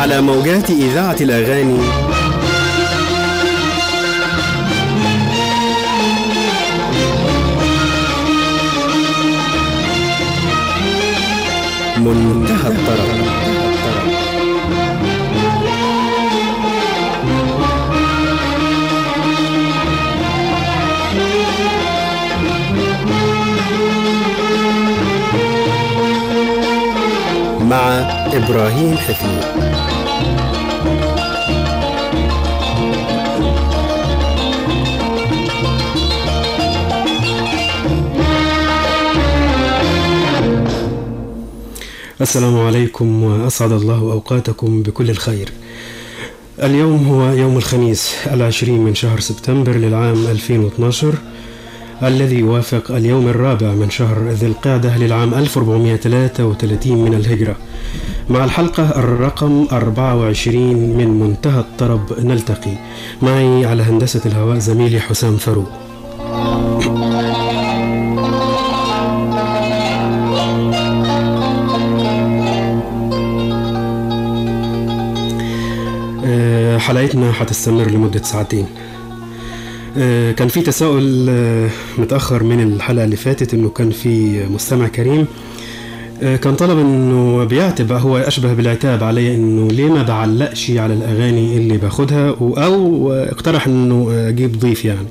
على موجات إذاعة الأغاني منتهى الطرب. مع إبراهيم حفيظ. السلام عليكم وأسعد الله أوقاتكم بكل الخير. اليوم هو يوم الخميس 20 من شهر سبتمبر للعام 2012 الذي يوافق اليوم الرابع من شهر ذي القعدة للعام 1433 من الهجرة. مع الحلقة الرقم 24 من منتهى الطرب نلتقي. معي على هندسة الهواء زميلي حسام فاروق. حلقتنا هتستمر لمدة ساعتين. كان في تساؤل متأخر من الحلقة اللي فاتت انه كان في مستمع كريم كان طلب انه بيعتب، هو اشبه بالعتاب علي انه ليه ما بعلقش على الاغاني اللي باخدها، او اقترح انه اجيب ضيف. يعني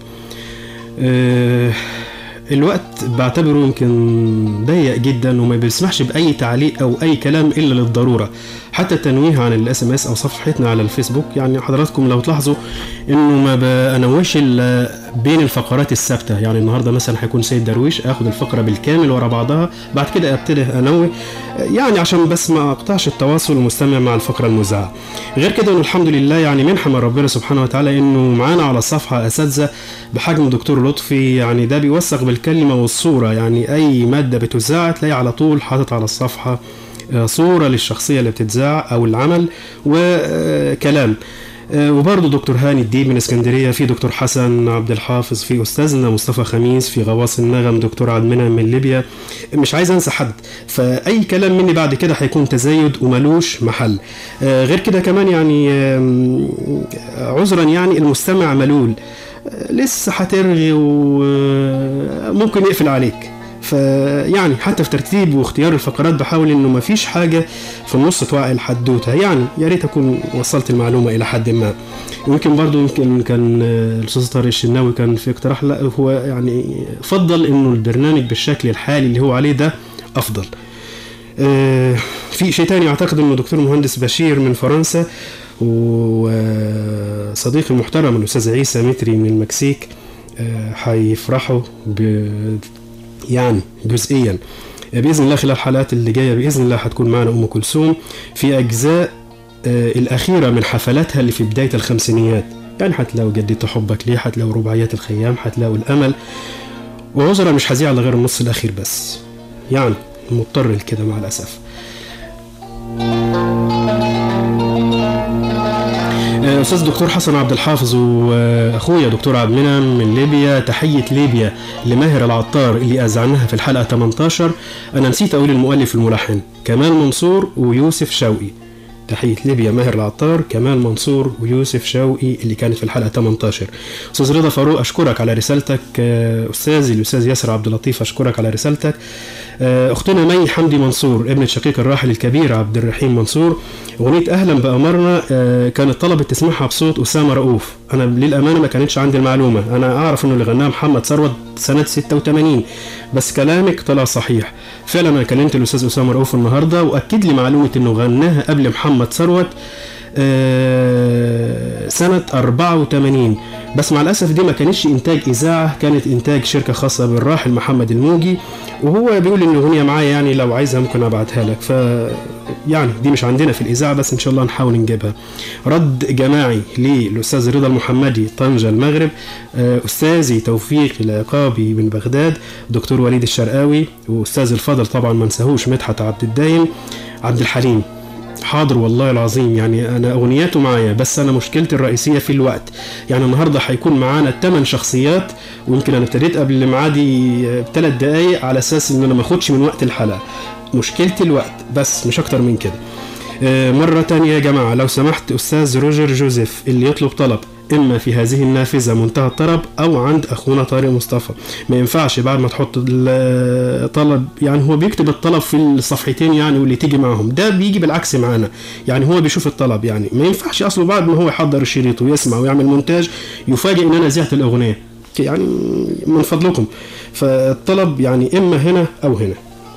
الوقت بعتبره يمكن ضيق جدا وما بيسمحش بأي تعليق أو أي كلام إلا للضرورة. حتى التنويه عن الاس ام اس أو صفحتنا على الفيسبوك، يعني حضراتكم لو تلاحظوا إنه ما بنوش بين الفقرات الثابتة. يعني النهاردة مثلا هيكون سيد درويش، أخذ الفقرة بالكامل ورا بعضها، بعد كده أبتدي أنوه، يعني عشان بس ما أقطعش التواصل المستمع مع الفقرة المذاعة. غير كده إنه الحمد لله يعني منحة من ربنا سبحانه وتعالى إنه معانا على الصفحة أساتذة بحجم دكتور لطفي، يعني ده بيوثق بالكلمة والصورة. يعني أي مادة بتذاع تلاقي على طول حاطط على الصفحة صورة للشخصية اللي بتتذاع أو العمل وكلام. وبرضه دكتور هاني الديب من اسكندرية، في دكتور حسن عبد الحافظ، في أستاذنا مصطفى خميس، في غواص النغم دكتور عبد المنعم من ليبيا. مش عايز أنسى حد، فأي كلام مني بعد كده هيكون تزايد وملوش محل. غير كده كمان يعني عذرا، يعني المستمع ملول لسه هترغي وممكن يقفل عليك. فيعني حتى في ترتيب واختيار الفقرات بحاول انه ما فيش حاجة في النص توعي الحدوتة. يعني يا ريت اكون وصلت المعلومة الى حد ما. يمكن برضو كان الاستاذ طارق الشناوي كان في اقتراح، لا هو يعني فضل انه البرنامج بالشكل الحالي اللي هو عليه ده افضل. في شيء تاني اعتقد انه دكتور مهندس بشير من فرنسا وصديقي المحترم الاستاذ عيسى متري من المكسيك هيفرحوا يعني جزئيا باذن الله. خلال الحلقات اللي جايه باذن الله هتكون معنا ام كلثوم في اجزاء الاخيره من حفلاتها اللي في بدايه الخمسينيات. يعني هتلاقوا جديت حبك ليه، هتلاقوا رباعيات الخيام، هتلاقوا الامل. وعذرا مش هذيع غير النص الاخير بس، يعني مضطر لكده مع الاسف. أستاذ دكتور حسن عبد الحافظ وأخويا دكتور عبد المنعم من ليبيا، تحية ليبيا لماهر العطار اللي أذعناها في الحلقة 18. أنا نسيت أقول المؤلف الملحن كمال منصور ويوسف شوقي. تحية ليبيا ماهر العطار، كمال منصور ويوسف شوقي اللي كانت في الحلقة 18. أستاذ رضا فاروق أشكرك على رسالتك. أستاذي الأستاذ ياسر عبد اللطيف أشكرك على رسالتك. أختنا مي حمدي منصور ابنة شقيق الراحل الكبير عبد الرحيم منصور، أغنية أهلا بأمرنا كانت طلبت تسمعها بصوت أسامة رؤوف. أنا للأمانة ما كانتش عندي المعلومة، أنا أعرف أنه اللي غناها محمد ثروت سنة 86، بس كلامك طلع صحيح فعلا. أنا كلمت الأستاذ أسامة رؤوف النهاردة وأكد لي معلومة أنه غناها قبل محمد ثروت سنة 84، بس مع الأسف دي ما كانتش إنتاج إذاعة، كانت إنتاج شركة خاصة بالراحل محمد الموجي. وهو بيقول إن الأغنية معايا، يعني لو عايزها ممكن أبعتها لك. يعني دي مش عندنا في الإذاعة بس إن شاء الله نحاول نجيبها. رد جماعي للأستاذ رضا المحمدي طنجة المغرب، أستاذي توفيق العقابي من بغداد، دكتور وليد الشرقاوي، وأستاذ الفضل طبعا ما نساهوش مدحت عبد الدايم عبد الحليم. حاضر والله العظيم، يعني أنا أغنياته معايا بس أنا مشكلتي الرئيسية في الوقت. يعني النهاردة هيكون معانا 8 شخصيات، ويمكن أنا ابتديت قبل معادي ب3 دقايق على أساس إن أنا ما أخدش من وقت الحلقة. مشكلتي الوقت بس مش أكتر من كده. مرة تانية يا جماعة لو سمحت أستاذ روجر جوزيف اللي يطلب طلب إما في هذه النافذة منتهى الطرب أو عند أخونا طارق مصطفى. ما ينفعش بعد ما تحط الطلب، يعني هو بيكتب الطلب في الصفحتين يعني واللي تيجي معهم، ده بيجي بالعكس معانا، يعني هو بيشوف الطلب، يعني ما ينفعش أصله بعد ما هو يحضر الشريط ويسمع ويعمل مونتاج يفاجئ إن أنا زهت الأغنية، يعني من فضلكم. فالطلب يعني إما هنا أو هنا.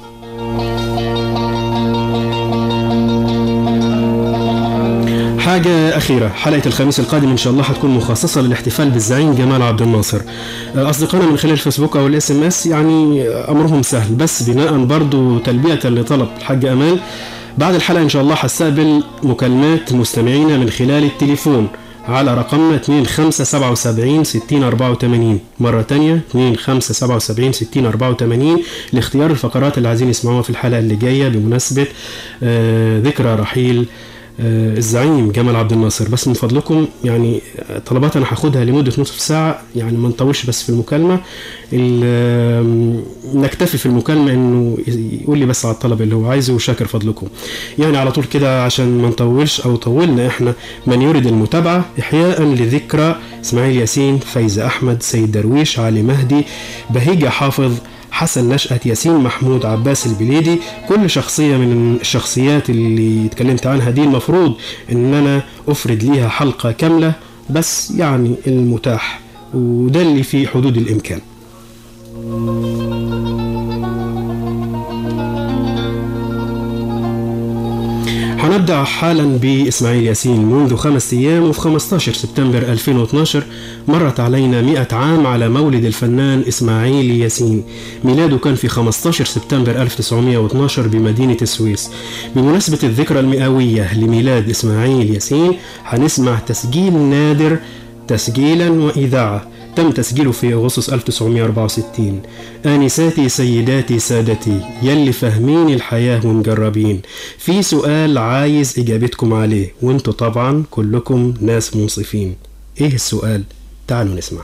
حاجة أخيرة، حلقة الخميس القادم إن شاء الله هتكون مخصصة للاحتفال بالزعيم جمال عبد الناصر. أصدقائنا من خلال الفيسبوك أو الSMS يعني أمرهم سهل، بس بناء برضو تلبية لطلب الحاجة أمال، بعد الحلقة إن شاء الله هستقبل مكالمات مستمعينا من خلال التليفون على رقمنا 2577 6084. مرة تانية 2577 6084 لاختيار الفقرات اللي عايزين يسمعوها في الحلقة اللي جاية بمناسبة ذكرى رحيل الزعيم جمال عبد الناصر. بس من فضلكم يعني طلبات انا هاخدها لمده نصف ساعه، يعني ما نطولش بس في المكالمه، نكتفي في المكالمه انه يقول لي بس على الطلب اللي هو عايزه، وشاكر فضلكم يعني على طول كده عشان ما نطولش او طولنا احنا. من يريد المتابعه احياء لذكرى اسماعيل ياسين، فايزه احمد، سيد درويش، علي مهدي، بهيجة حافظ، حسن نشأت، ياسين محمود، عباس البليدي، كل شخصية من الشخصيات اللي اتكلمت عنها دي المفروض ان انا افرد ليها حلقة كاملة، بس يعني المتاح وده اللي في حدود الامكان. هنبدأ حالا بإسماعيل ياسين. منذ 5 أيام وفي 15 سبتمبر 2012 مرت علينا 100 عام على مولد الفنان إسماعيل ياسين. ميلاده كان في 15 سبتمبر 1912 بمدينة السويس. بمناسبة الذكرى المئوية لميلاد إسماعيل ياسين هنسمع تسجيل نادر تسجيلا وإذاعة تم تسجيله في أغسطس 1964. آنساتي سيداتي سادتي يلي فاهمين الحياة ومجربين، في سؤال عايز إجابتكم عليه وانتوا طبعا كلكم ناس منصفين. إيه السؤال؟ تعالوا نسمع.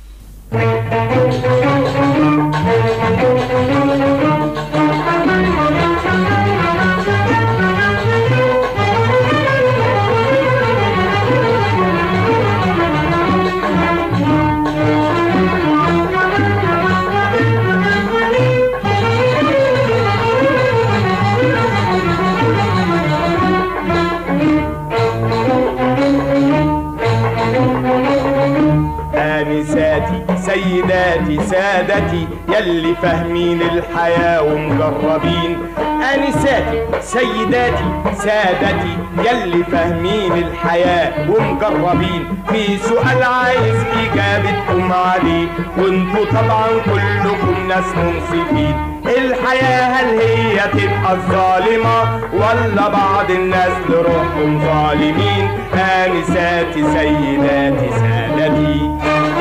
سيداتي سادتي يلي فاهمين الحياة ومجربين، آنساتي سيداتي سادتي يلي فاهمين الحياة ومجربين، في سؤال عايز إجابتكم عليه وانتوا طبعا كلكم ناس منصفين. الحياة هل هي تبقى الظالمة ولا بعض الناس لروحهم ظالمين؟ آنساتي سيداتي سادتي.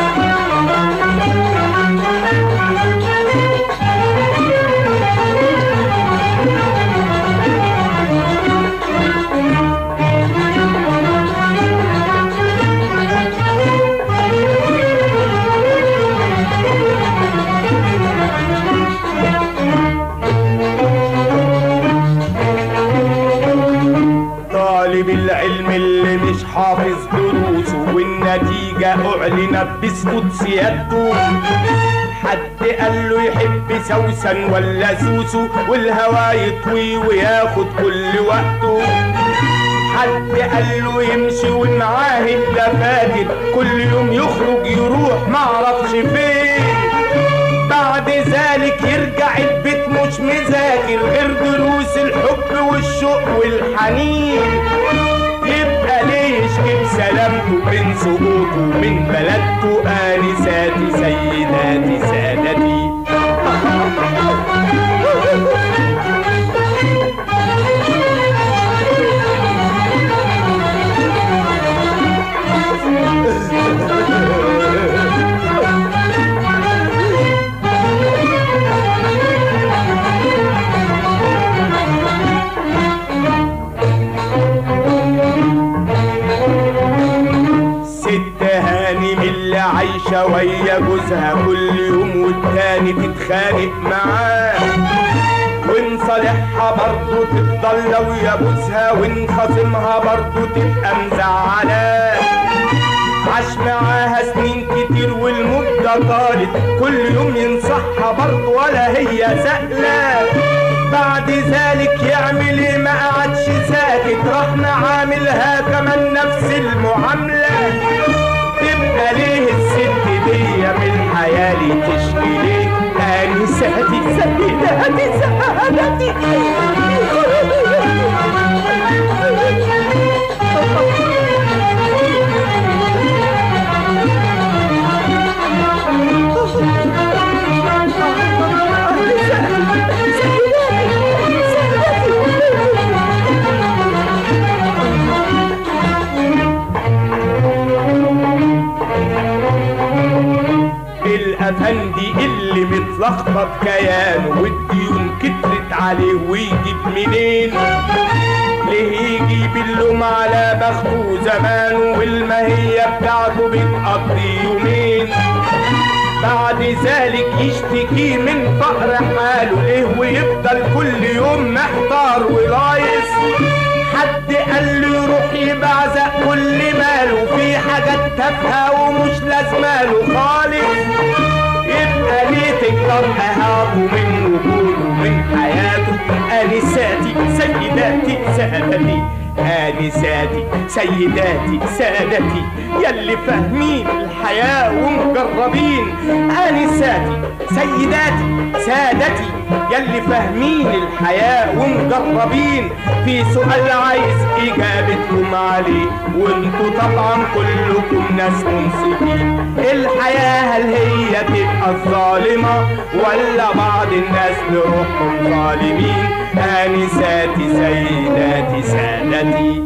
بالعلم اللي مش حافظ دروسه والنتيجة أعلنت بسكوت سيادته، حد قال له يحب سوسن ولا سوسو والهوا يطوي وياخد كل وقته، حد قال له يمشي ومعاه الدفاتر كل يوم يخرج يروح معرفش فين، بعد ذلك يرجع البيت مش مذاكر غير دروس الحب والشوق والحنين، يبقى ليه يشكي بسلامته من سقوطه من بلدته؟ آنساتي سيداتي سادتي. عايشة ويا جوزها كل يوم والتاني تتخانق معاه، وان وإن صالحها برضو تفضل لو يبوسها، وإن خاصمها برضو تبقى مزعلاه. عاش معاها سنين كتير والمدة طالت، كل يوم ينصحها برضو ولا هي سألة. بعد ذلك يعمل ايه؟ ما قعدش ساكت، راح معاملها كمان نفس المعاملة. تبقى ليه الست دي من حيالي تشكي ليه؟ آنستي سيداتي سادتي. الأفندي اللي متلخبط كيانه، والديون كترت عليه ويجيب منين؟ ليه يجيب اللوم على بخته زمانه، والماهية بتاعته بتقضي يومين؟ بعد ذلك يشتكي من فقر حاله ليه، ويفضل كل يوم محتار ولايص. حد قال له يروح يبعزق كل ماله في حاجات تافهه ومش لازماله خالص. يبقى ليه تكتر اهاته من وجوده من حياته؟ آنساتي سيداتي سادتي، آنساتي سيداتي سادتي، يلي فاهمين الحياة ومجربين. آنساتي سيداتي سادتي، يلي فاهمين الحياة ومجربين. في سؤال عايز إجابتكم عليه، وانتوا طبعا كلكم ناس منصفين. الحياة هل هي تبقى الظالمة، ولا بعض الناس لروحهم ظالمين؟ آنساتي سيداتي سادتي.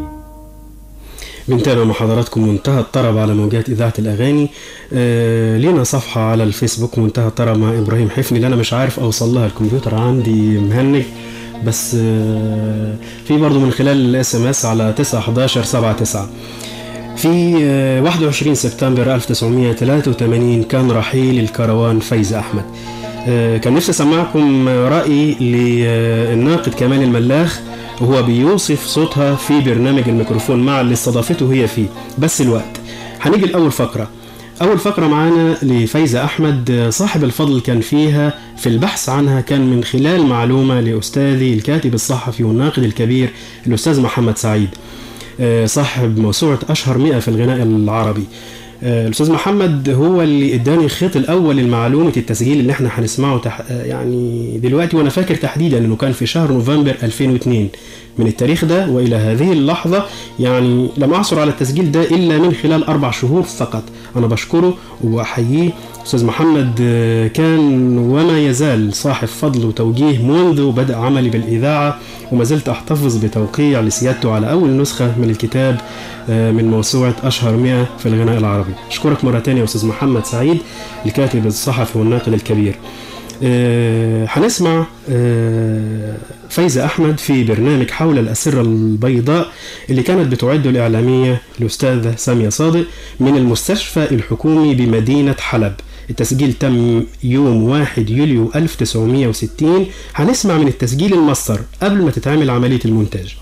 بنتابع مع حضراتكم منتهى الطرب على موجات إذاعة الأغاني. لينا صفحة على الفيسبوك منتهى الطرب مع إبراهيم حفني، اللي أنا مش عارف أوصل لها، الكمبيوتر عندي مهنج. بس في برضو من خلال الSMS على 91179. في 21 سبتمبر 1983 كان رحيل الكروان فايزة أحمد. كان نفسي أسمعكم رأي للناقد كمال الملاخ وهو بيوصف صوتها في برنامج الميكروفون مع اللي استضافته هي فيه. بس الوقت هنيجي لأول فقرة. أول فقرة معانا لفايزة أحمد، صاحب الفضل كان فيها في البحث عنها كان من خلال معلومة لأستاذي الكاتب الصحفي والناقد الكبير الأستاذ محمد سعيد، صاحب موسوعة أشهر 100 في الغناء العربي. الأستاذ محمد هو اللي اداني الخيط الأول لمعلومة التسجيل اللي احنا هنسمعه يعني دلوقتي، وأنا فاكر تحديدا أنه كان في شهر نوفمبر 2002. من التاريخ ده وإلى هذه اللحظة يعني لم أعثر على التسجيل ده إلا من خلال 4 شهور فقط. أنا بشكره وأحييه. أستاذ محمد كان وما يزال صاحب فضل وتوجيه منذ بدء عملي بالإذاعة، وما زلت أحتفظ بتوقيع لسيادته على أول نسخة من الكتاب من موسوعة أشهر 100 في الغناء العربي. أشكرك مرة تانية يا أستاذ محمد سعيد الكاتب الصحفي والناقد الكبير. هنسمع فايزة أحمد في برنامج حول الأسرة البيضاء اللي كانت بتعده الإعلامية الأستاذة سامية صادق من المستشفى الحكومي بمدينة حلب. التسجيل تم يوم 1 يوليو 1960. هنسمع من التسجيل الماستر قبل ما تتعمل عملية المونتاج.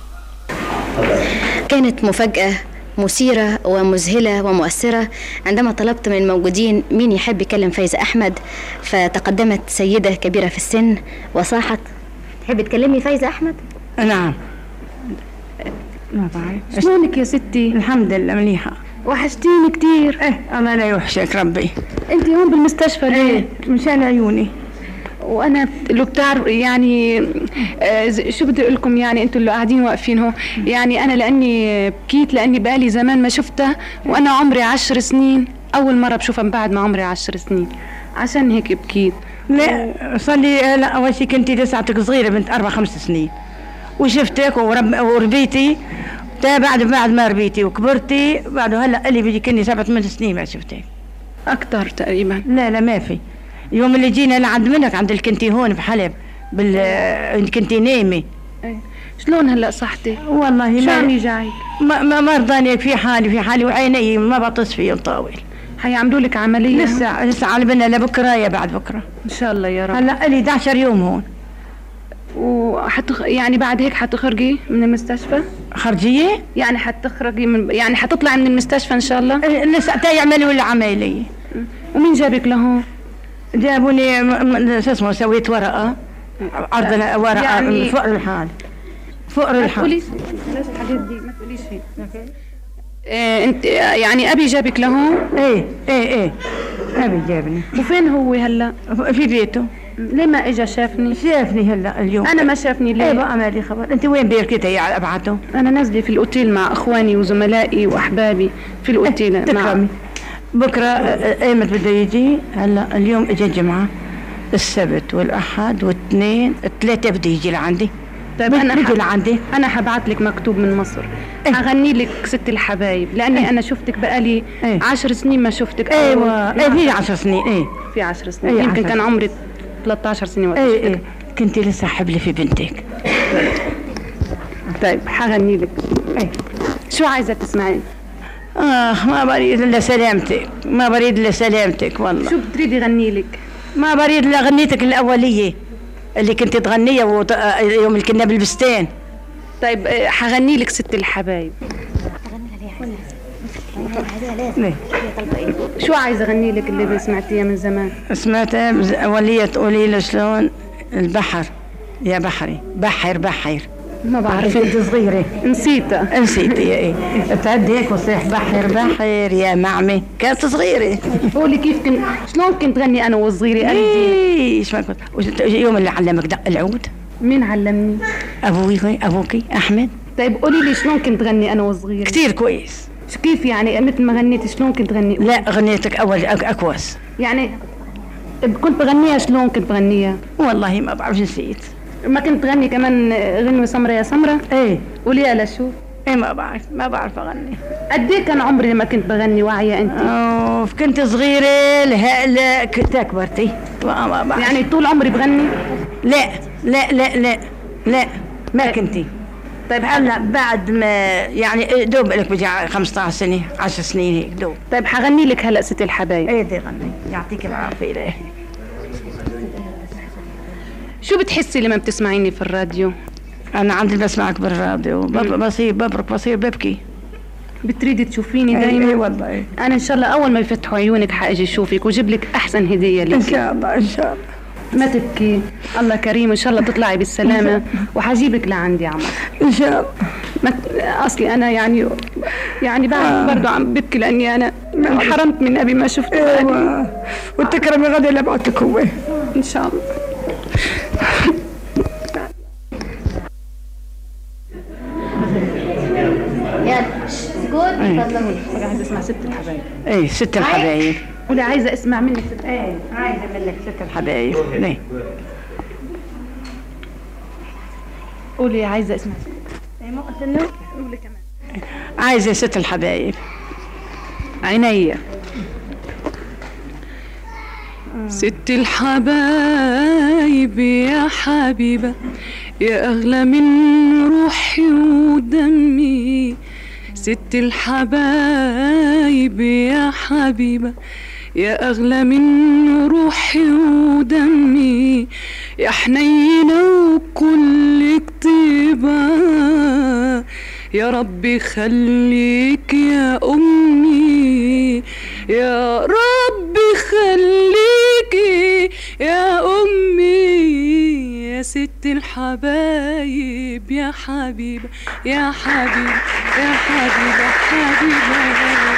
كانت مفاجأة مثيرة ومذهلة ومؤثرة عندما طلبت من الموجودين مين يحب يكلم فايزة أحمد، فتقدمت سيدة كبيرة في السن وصاحت: تحب تكلمي فايزة أحمد؟ نعم. ما بعرف. شلونك يا ستي؟ الحمد لله مليحة. وحشتيني كتير. الله لا يوحشك ربي. انت هون بالمستشفى ليه؟ مشان عيوني. وانا لو بتعرف يعني شو بدي اقول لكم، يعني انتوا اللي قاعدين واقفين هون، يعني انا لاني بكيت لاني بقالي زمان ما شفتها، وانا عمري 10 سنين، اول مره بشوفها من بعد ما عمري 10 سنين، عشان هيك بكيت. لا صار لي لا اول شيء كنتي لساتك صغيره بنت 4-5 سنين وشفتك وربيتي بعد ما ربيتي وكبرتي بعده هلا اللي بدي كني 7-8 سنين ما شفتك. اكثر تقريبا. لا ما في. يوم اللي جينا لعند منك عند الكنتي هون بحلب كنتي نايمه. شلون هلا صحتي؟ والله شو عم يجعك؟ ما رضاني في حالي وعيني ما بطس فيهم طاول. حيعملوا لك عمليه؟ لسه على بالنا لبكره يا بعد بكره ان شاء الله يا رب. هلا لي 11 يوم هون. يعني بعد هيك حتخرجي من المستشفى؟ خرجيه يعني حتخرجي يعني حتطلعي من المستشفى ان شاء الله؟ لسه يعملوا العمليه. ومين جابك لهون؟ جابوني شو اسمه، سويت ورقه عرضنا ورقه يعني فقر الحال. ما تقوليش بلاش الحاجات دي، ما تقوليش هيك. انت يعني ابي جابك لهون؟ ايه ابي جابني. وفين هو هلا؟ في بيته. ليه ما اجى شافني هلا اليوم؟ انا ما شافني ليه؟ ايه بقى مالي خبر. انت وين بيركتي على ابعته؟ انا نازله في الاوتيل مع اخواني وزملائي واحبابي في الاوتيل. تكرمي. بكره ايمت بده يجي؟ هلا اليوم اجى الجمعه، السبت والاحد والاثنين، الثلاثه بده يجي لعندي. طيب انا بيجي لعندي. انا حبعت لك مكتوب من مصر. هغني لك ست الحبايب لاني انا شفتك بقالي 10 سنين ما شفتك. ايوه في 10 سنين. في 10 سنين يمكن كان عمري 13 سنه وقت شفتك. كنتي لسه حبلة في بنتك. طيب حغني لك. شو عايزه تسمعي؟ ما بريد الا سلامتك، ما بريد الا سلامتك والله. شو بتريدي غني لك؟ ما بريد الا غنيتك الاوليه اللي كنت تغنيها يوم اللي كنا بالبستان. طيب حغني لك ست الحبايب. شو عايزه اغني لك اللي سمعتيها من زمان؟ سمعتها وليه تقولي لي شلون البحر يا بحري بحر ما بعرف. انت صغيره نسيتها. ايه بتعد هيك وصيح بحر يا معمي. كانت صغيره. قولي كيف شلون كنت غني انا وصغيره؟ ايش ما كنت يوم اللي علمك دق العود؟ مين علمني؟ ابوكي احمد. طيب قولي لي شلون كنت غني انا وصغيره؟ كثير كويس. كيف يعني مثل ما غنيت شلون كنت غني؟ لا غنيتك اول اكوس يعني. كنت بغنيها شلون كنت بغنيها؟ والله ما بعرف، نسيت. ما كنت تغني كمان غنوة سمرة يا سمرة؟ ايه. قوليها لشو؟ ايه ما بعرف اغني. قد ايه كان عمري لما كنت بغني واعية انت؟ كنت صغيرة لهلا كنت كبرتي. ما بعرف. يعني طول عمري بغني؟ لا لا لا لا لا ما كنتي. طيب هلا بعد ما يعني دوب لك بجي 15 سنة 10 سنين هيك دوب. طيب حغني لك هلا ست الحبايب. ايه دي غني يعطيك العافية. ليه شو بتحسي لما بتسمعيني في الراديو؟ أنا عندي بسمعك بالراديو بصير ببكي. بتريدي تشوفيني دايما؟ ايه والله ايه. أنا إن شاء الله أول ما يفتحوا عيونك حأجي أشوفك وجيب لك أحسن هدية لك. إن شاء الله إن شاء الله. ما تبكي، الله كريم إن شاء الله تطلعي بالسلامة وحجيبك لعندي عمر. إن شاء الله. أصلي أنا يعني بعد برضه عم ببكي لأني أنا انحرمت من أبي ما شفته. أيوة. وتكرمي غدا لبعتك هو. إن شاء الله. يلا سكوت تفضلوا. عايزة اسمع ست الحبايب. ايه ست الحبايب. قولي عايزة اسمع منك ست. ايه عايزة منك ست الحبايب. ليه؟ قولي عايزة اسمع. ايه ما قلت له؟ قولي كمان. عايزة ست الحبايب. عينيا. ست الحبايب يا حبيبة يا أغلى من روحي ودمي. ست الحبايب يا حبيبة يا أغلى من روحي ودمي. يا حنينة وكل طيبة يا ربي خليك يا أمي. يا ربي خليكي يا أمي يا ست الحبايب يا حبيبة يا حبيبة يا حبيبة حبيبة.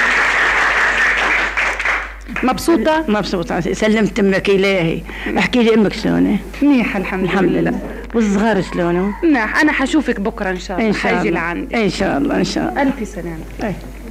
مبسوطة؟ مبسوطة. سلمت امك الهي. احكي لي امك شلونه؟ منيحة الحمد لله. والصغار شلونه؟ منيح. انا حشوفك بكرة ان شاء الله. حاجي لعندي ان شاء الله. ان شاء الله. الف سلامة.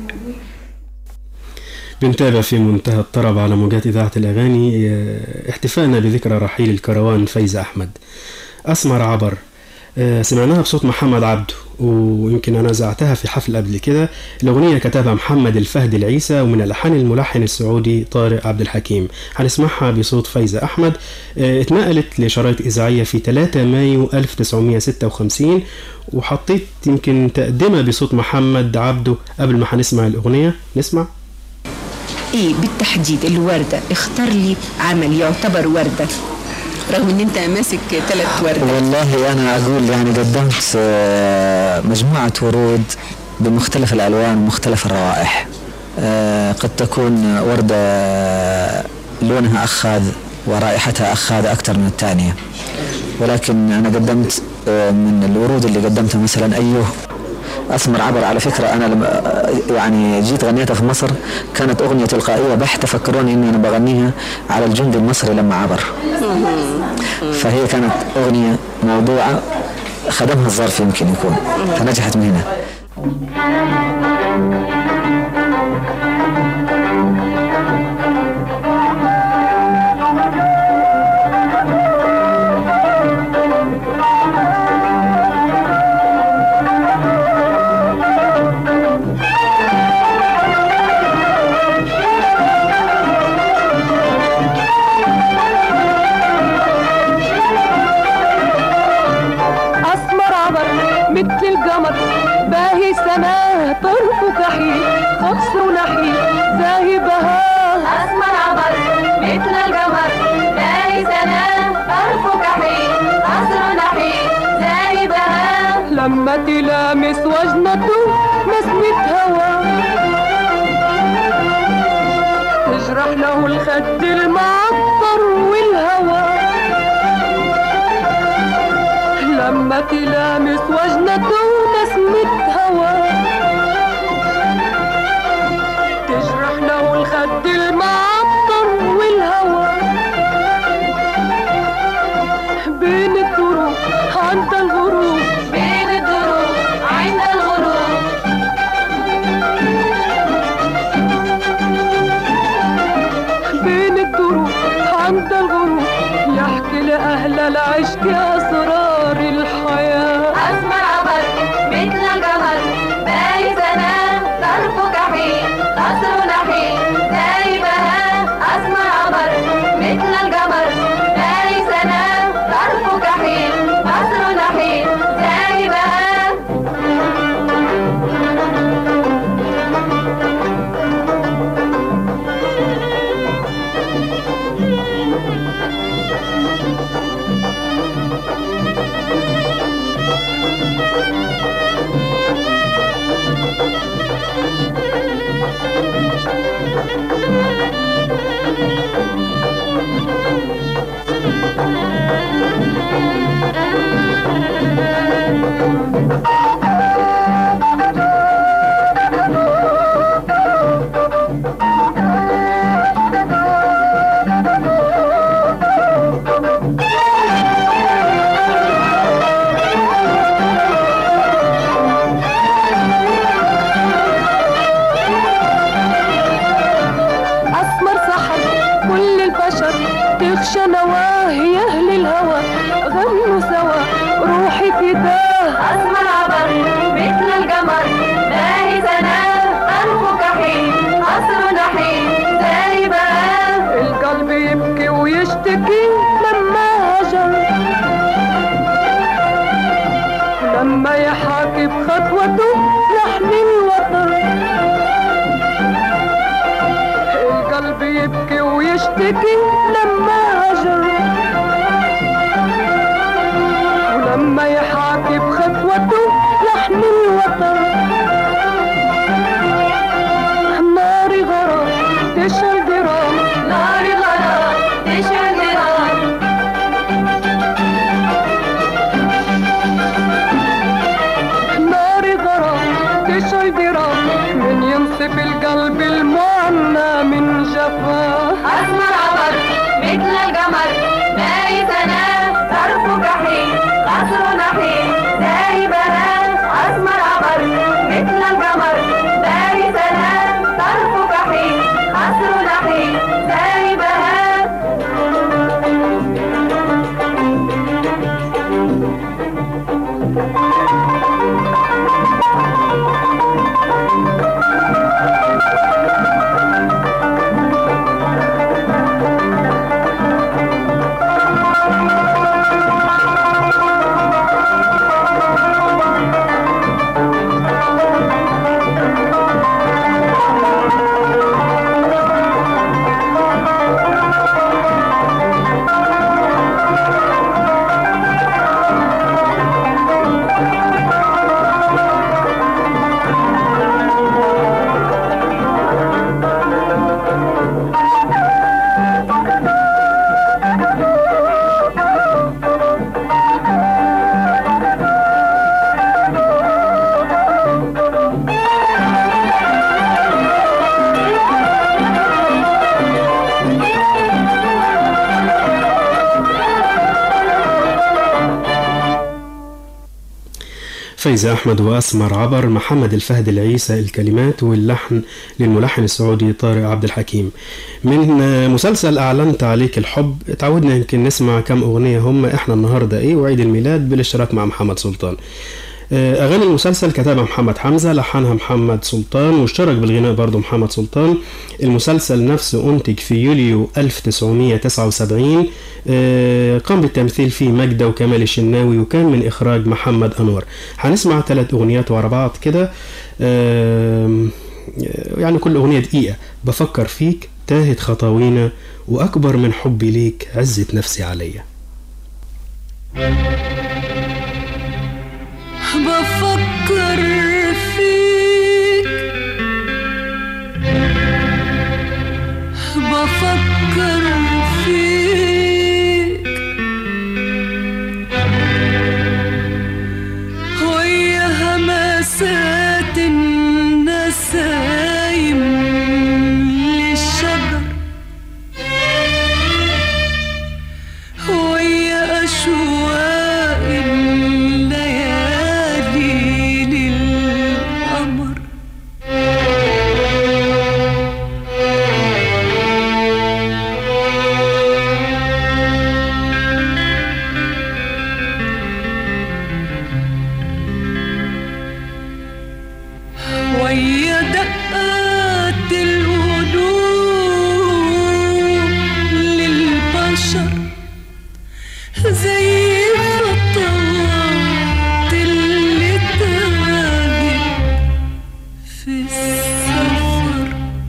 بنتابع في منتهى الطرب على موجات إذاعة الأغاني احتفالنا بذكرى رحيل الكروان فايزة أحمد. أسمر عبر سمعناها بصوت محمد عبده، ويمكن أنا زعتها في حفل قبل كده. الأغنية كتبها محمد الفهد العيسى ومن الألحان الملحن السعودي طارق عبد الحكيم. هنسمعها بصوت فايزة أحمد. اتنقلت لشرايط إذاعية في 3 مايو 1956، وحطيت يمكن تقدمها بصوت محمد عبده. قبل ما هنسمع الأغنية نسمع ايه بالتحديد الوردة. اختار لي عمل يعتبر وردة. رغم ان انت ماسك 3 وردات؟ والله انا اقول يعني قدمت مجموعة ورود بمختلف الالوان ومختلف الروائح. قد تكون وردة لونها اخاذ ورائحتها اخاذ اكثر من الثانية، ولكن انا قدمت من الورود اللي قدمتها مثلا ايوه أثمر عبر. على فكرة أنا لما يعني جيت غنيتها في مصر كانت أغنية تلقائية بحتة، فكروني إني أنا بغنيها على الجندي المصري لما عبر، فهي كانت أغنية موضوعة خدمها الظرف يمكن يكون، فنجحت من هنا. مثل القمر باهي سماه طرفه كحيل قصر نحيل زاهي بهاه. أسمر عبر مثل القمر باهي سماه طرفه كحيل قصر نحيل زاهي بهاه. لما تلامس وجنته نسمة هوا تجرح له الخد المعطر والهوى. لما تلامس وجنته نسمة هوا تجرح له الخد المعطر والهوى. بين الدروب عند الغروب بين الدروب عند الغروب بين الدروب عند الغروب يحكي لأهل العشق أسرار الحياة. أسمر عبر مثل القمر باهي سماه طرفه كحيل قصر نحيل زاهي بهاه. أسمر عبر مثل القمر باهي سماه طرفه كحيل قصر نحيل زاهي بهاه. تخشى نواهي أهل الهوى غنوا سوا روحي فداه. أسمر عبر مثل القمر باهي سناه طرفه كحيل قصر نحيل زاهي بهاه. القلب يبكي ويشتكي لما هجر لما يحاكي بخطوته لحن الوتر. القلب يبكي ويشتكي لما هجر ولما يحاكي بخطوته لحن الوتر. ناري غرام تشعل درام ناري غرام تشعل درام ناري غرام تشعل درام من ينصف القلب المعنى من جفاه. أسمر عبر مثل القمر باهي سناه طرفه كحيل قصر نحيل فايزة أحمد وأسمر عبر، محمد الفهد العيسى الكلمات، واللحن للملحن السعودي طارق عبد الحكيم. من مسلسل أعلنت عليك الحب تعودنا يمكن نسمع كم أغنية هم إحنا النهاردة إيه وعيد الميلاد بالاشتراك مع محمد سلطان. أغاني المسلسل كتبها محمد حمزة، لحنها محمد سلطان، واشترك بالغناء برضو محمد سلطان. المسلسل نفسه أنتج في يوليو 1979، قام بالتمثيل فيه ماجدة وكمال الشناوي، وكان من إخراج محمد أنور. هنسمع 3 أغنيات ورا بعض كده، يعني كل أغنية دقيقة. بفكر فيك، تاهت خطاوينا، وأكبر من حبي ليك، عزت نفسي عليا. بفكر فيك، بفكر فيك، ويا همسات النسايم للشجر، ويا أشواق الليالي للقمر، ويا دقات القلوب للبشر، زي خطوات اللي تاهت في السفر.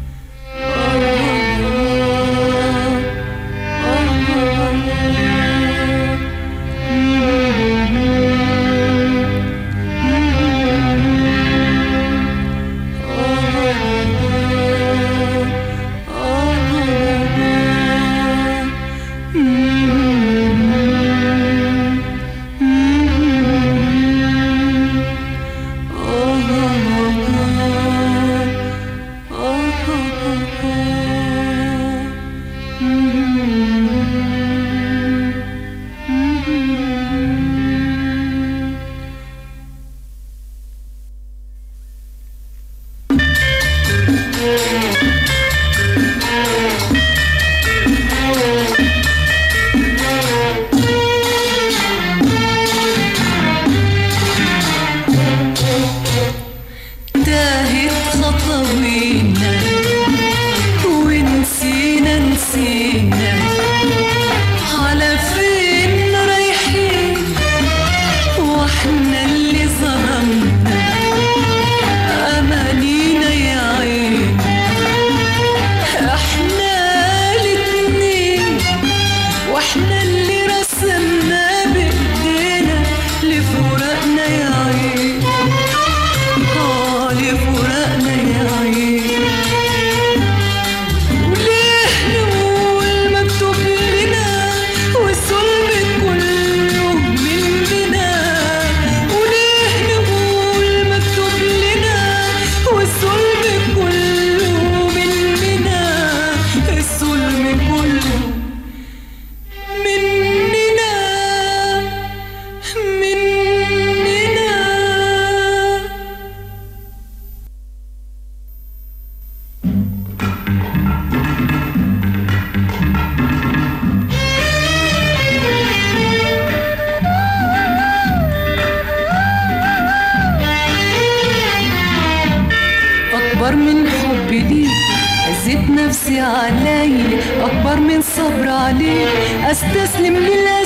نفسي علي أكبر من صبر عليك، أستسلم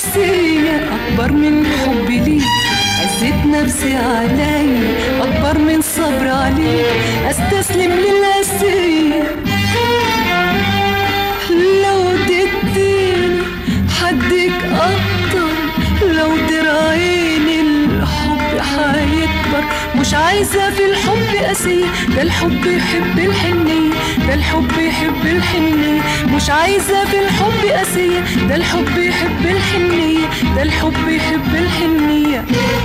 للأسية أكبر من حبي ليك. عزت نفسي علي أكبر من صبر عليك، أستسلم للأسية. لو تديني حدك أكتر، لو تراعيني الحب حيكبر. مش عايزة في الحب أسية، ده الحب يحب الحنية، ده الحب يحب الحنية. مش عايزة في الحب أسية، ده الحب يحب الحنية، ده الحب يحب الحنية.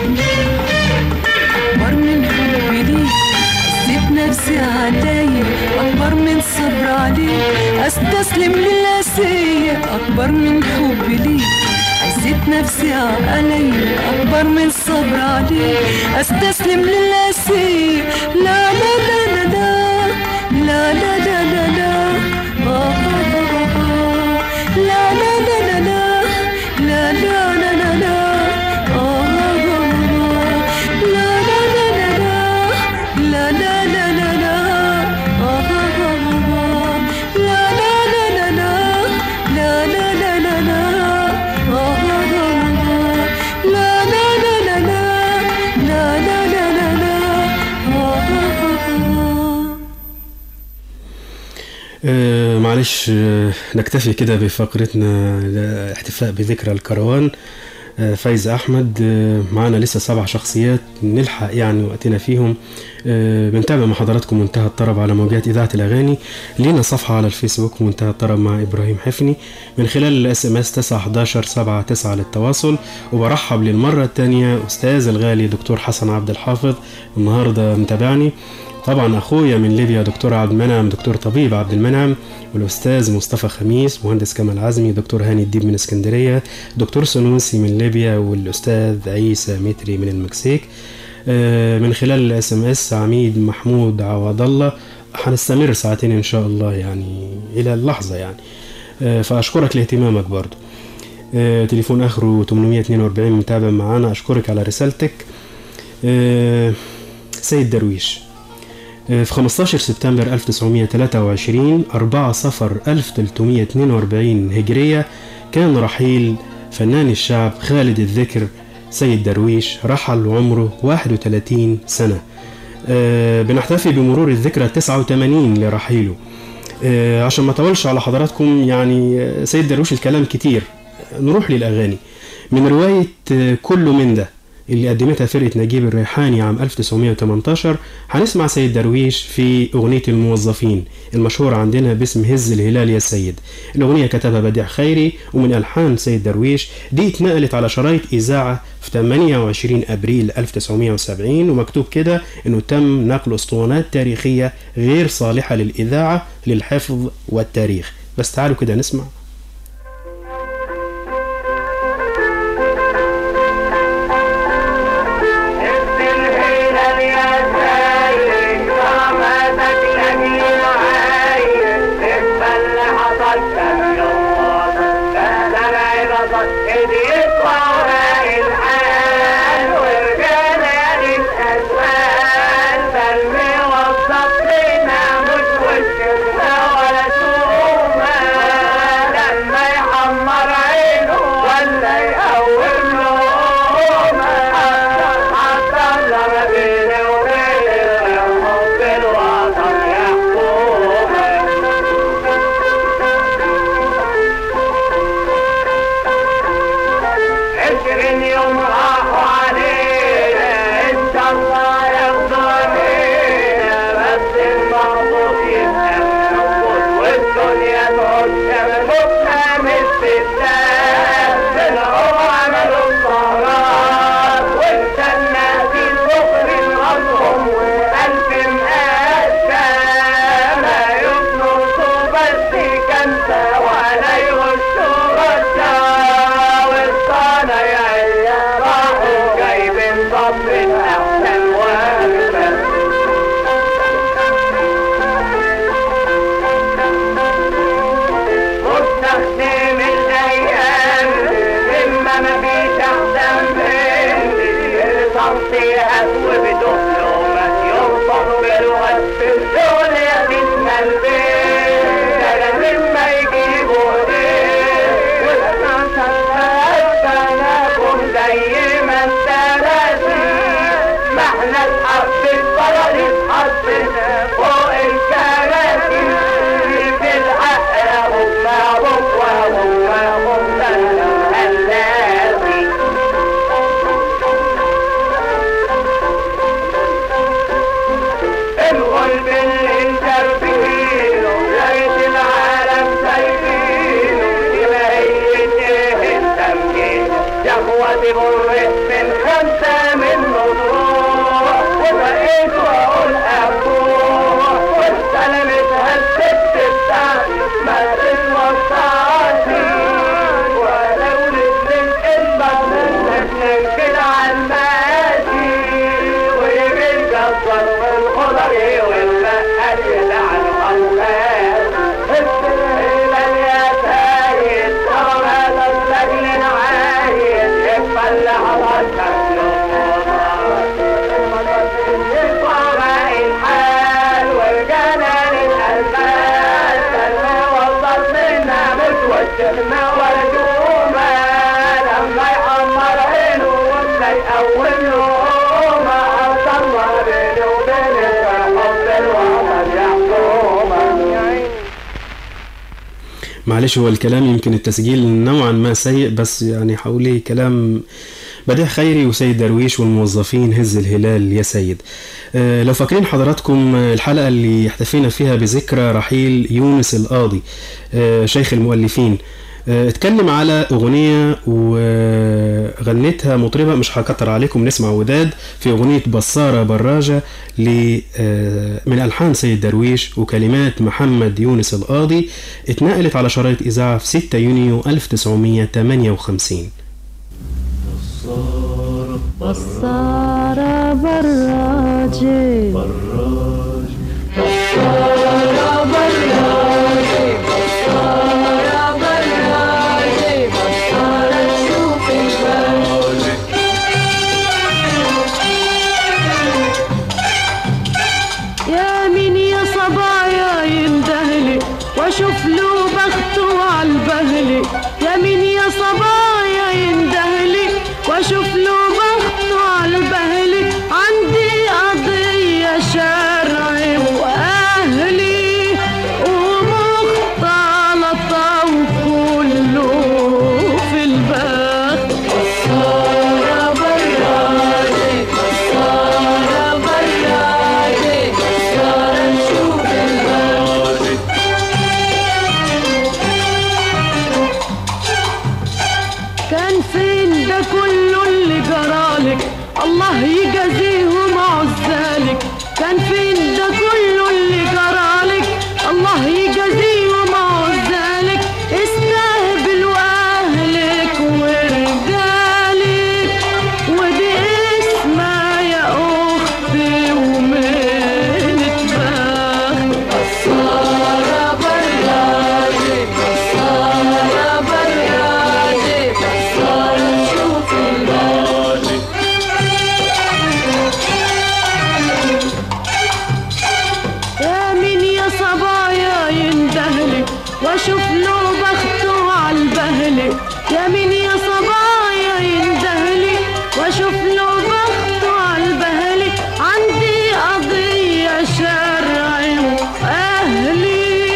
أكبر من حبي ليك، أسيب نفسي عليا أكبر من صبر عليك، أستسلم للأسية أكبر من حبي ليك. نسيت نفسي علي أكبر من الصبر عليه أستسلم للأسير لا لا لا لا لا لا لا لا لا لا لا لا لا لا لا لا لا لا معلش نكتفي كده بفقرتنا الاحتفاء بذكرى الكروان فايزة أحمد. معانا لسه 7 شخصيات نلحق يعني وقتنا فيهم. بنتابع مع حضراتكم منتهى الطرب على موجات إذاعة الأغاني. لينا صفحة على الفيسبوك منتهى الطرب مع إبراهيم حفني من خلال الSMS 91179 للتواصل. وبرحب للمرة الثانية أستاذ الغالي دكتور حسن عبد الحافظ النهاردة متابعني. طبعا أخويا من ليبيا دكتور عبد المنعم دكتور طبيب عبد المنعم، والأستاذ مصطفى خميس، مهندس كمال عزمي، دكتور هاني الديب من اسكندرية، دكتور سنوسي من ليبيا، والأستاذ عيسى متري من المكسيك. من خلال الSMS عميد محمود عوض الله. هنستمر ساعتين إن شاء الله يعني إلى اللحظة يعني. فأشكرك لاهتمامك برضو. تليفون آخره 842 متابع معانا. أشكرك على رسالتك. سيد درويش في 15 سبتمبر 1923 4 صفر 1342 هجرية كان رحيل فنان الشعب خالد الذكر سيد درويش. رحل وعمره 31 سنة. بنحتفي بمرور الذكرى 89 لرحيله. عشان ما طولش على حضراتكم يعني سيد درويش الكلام كتير، نروح للأغاني. من رواية كل من ده اللي قدمتها فرقة نجيب الريحاني عام 1918 هنسمع سيد درويش في أغنية الموظفين المشهورة عندنا باسم هز الهلال يا سيد. الأغنية كتبها بديع خيري ومن ألحان سيد درويش. دي اتنقلت على شرايط إذاعة في 28 أبريل 1970 ومكتوب كده إنه تم نقل أسطوانات تاريخية غير صالحة للإذاعة للحفظ والتاريخ. بس تعالوا كده نسمع. بمر من 5 من نضروح معلش هو الكلام يمكن التسجيل نوعا ما سيء، بس يعني حواليه كلام بديع خيري وسيد درويش والموظفين هز الهلال يا سيد. لو فاكرين حضراتكم الحلقة اللي احتفينا فيها بذكرى رحيل يونس القاضي شيخ المؤلفين، اتكلم على أغنية وغنتها مطربة، مش هكتر عليكم، نسمع وداد في أغنية بصارة براجة من ألحان سيد درويش وكلمات محمد يونس القاضي، اتنقلت على شرايط إذاعة في 6 يونيو 1958. بصارة براجة بصارة براجة بصارة براجة بصارة تشوف البراجة. يا مين يا صبايا يندهلي واشوف له بخته عالبهلي، يا مين يا صبايا يندهلي واشوف له بخته عالبهلي، عندي قضية شرعي واهلي ومختلطة وكله في البخت. بصارة براجة بصارة براجة بصارة نشوف البراجة. كان فين ده كله اللي جرالك، الله يجازيهم عزالك، كان فين ده كله اللي جرالك، الله يجازيهم عزالك، استهبلوا اهلك ورجالك، ودي اسمها يا اختي ومنت بخت. بصارة براجة بصارة براجة بصارة نشوف البراجة. يا مين يا صبايا يندهلي واشوف له بخته عالبهلي، يا مين يا صبايا يندهلي واشوف له بخته عالبهلي، عندي قضية شرعي واهلي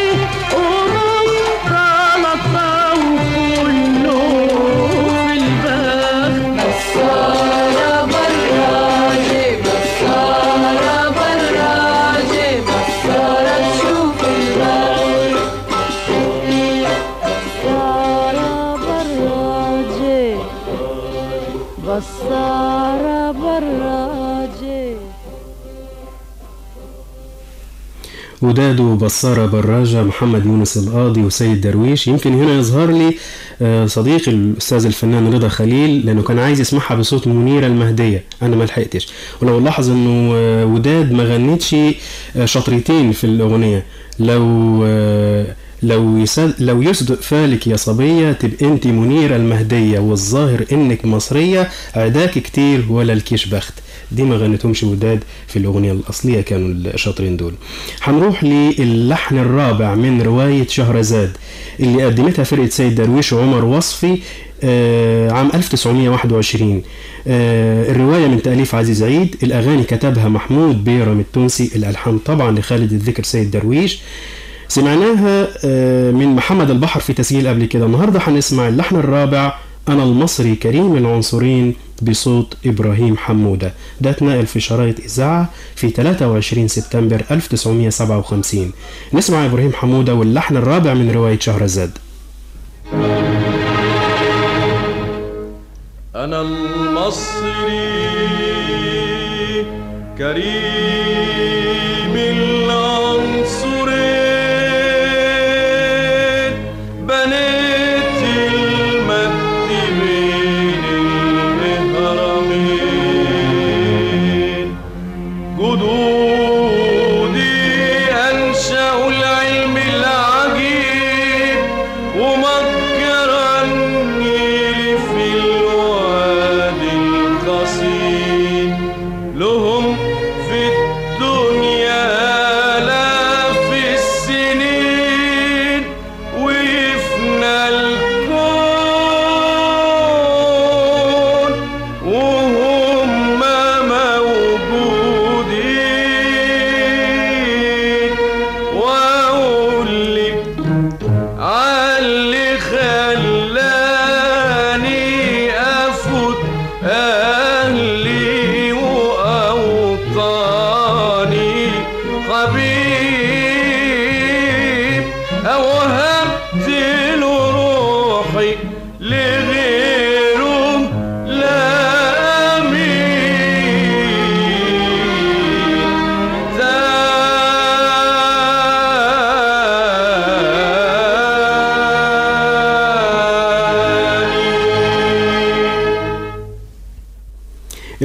ومختلطة وكله في البخت. بصارة براجة بصارة براجة بصارة تشوف البراجة. بصارة براجة وداد وبصارة براجة محمد يونس القاضي وسيد درويش. يمكن هنا يظهر لي صديقي الأستاذ الفنان رضا خليل، لأنه كان عايز يسمعها بصوت منيرة المهدية، أنا ما لحقتش. ولو لاحظ أنه وداد ما غنتش شطرتين في الأغنية، لو يصدق فالك يا صبية تبقى انت منيرة المهدية، والظاهر انك مصرية عداك كتير ولا الكيش بخت، دي ما غنتهمش وداد في الأغنية الأصلية، كانوا الشاطرين دول. هنروح للحن الرابع من رواية شهرزاد اللي قدمتها فرقة سيد درويش وعمر وصفي عام 1921. الرواية من تأليف عزيز عيد، الأغاني كتبها محمود بيرم التونسي، الألحان طبعا لخالد الذكر سيد درويش. سمعناها من محمد البحر في تسجيل قبل كده. النهاردة هنسمع اللحن الرابع أنا المصري كريم العنصرين بصوت إبراهيم حمودة، ده اتنقل في شرايط إذاعة في 23 سبتمبر 1957. نسمع إبراهيم حمودة واللحن الرابع من رواية شهرزاد. أنا المصري كريم العنصرين، بنيت المجد بين الهرمين، جدودي أنشأوا العلم العجيب ومكر النيل في الوادي القصير، لهم في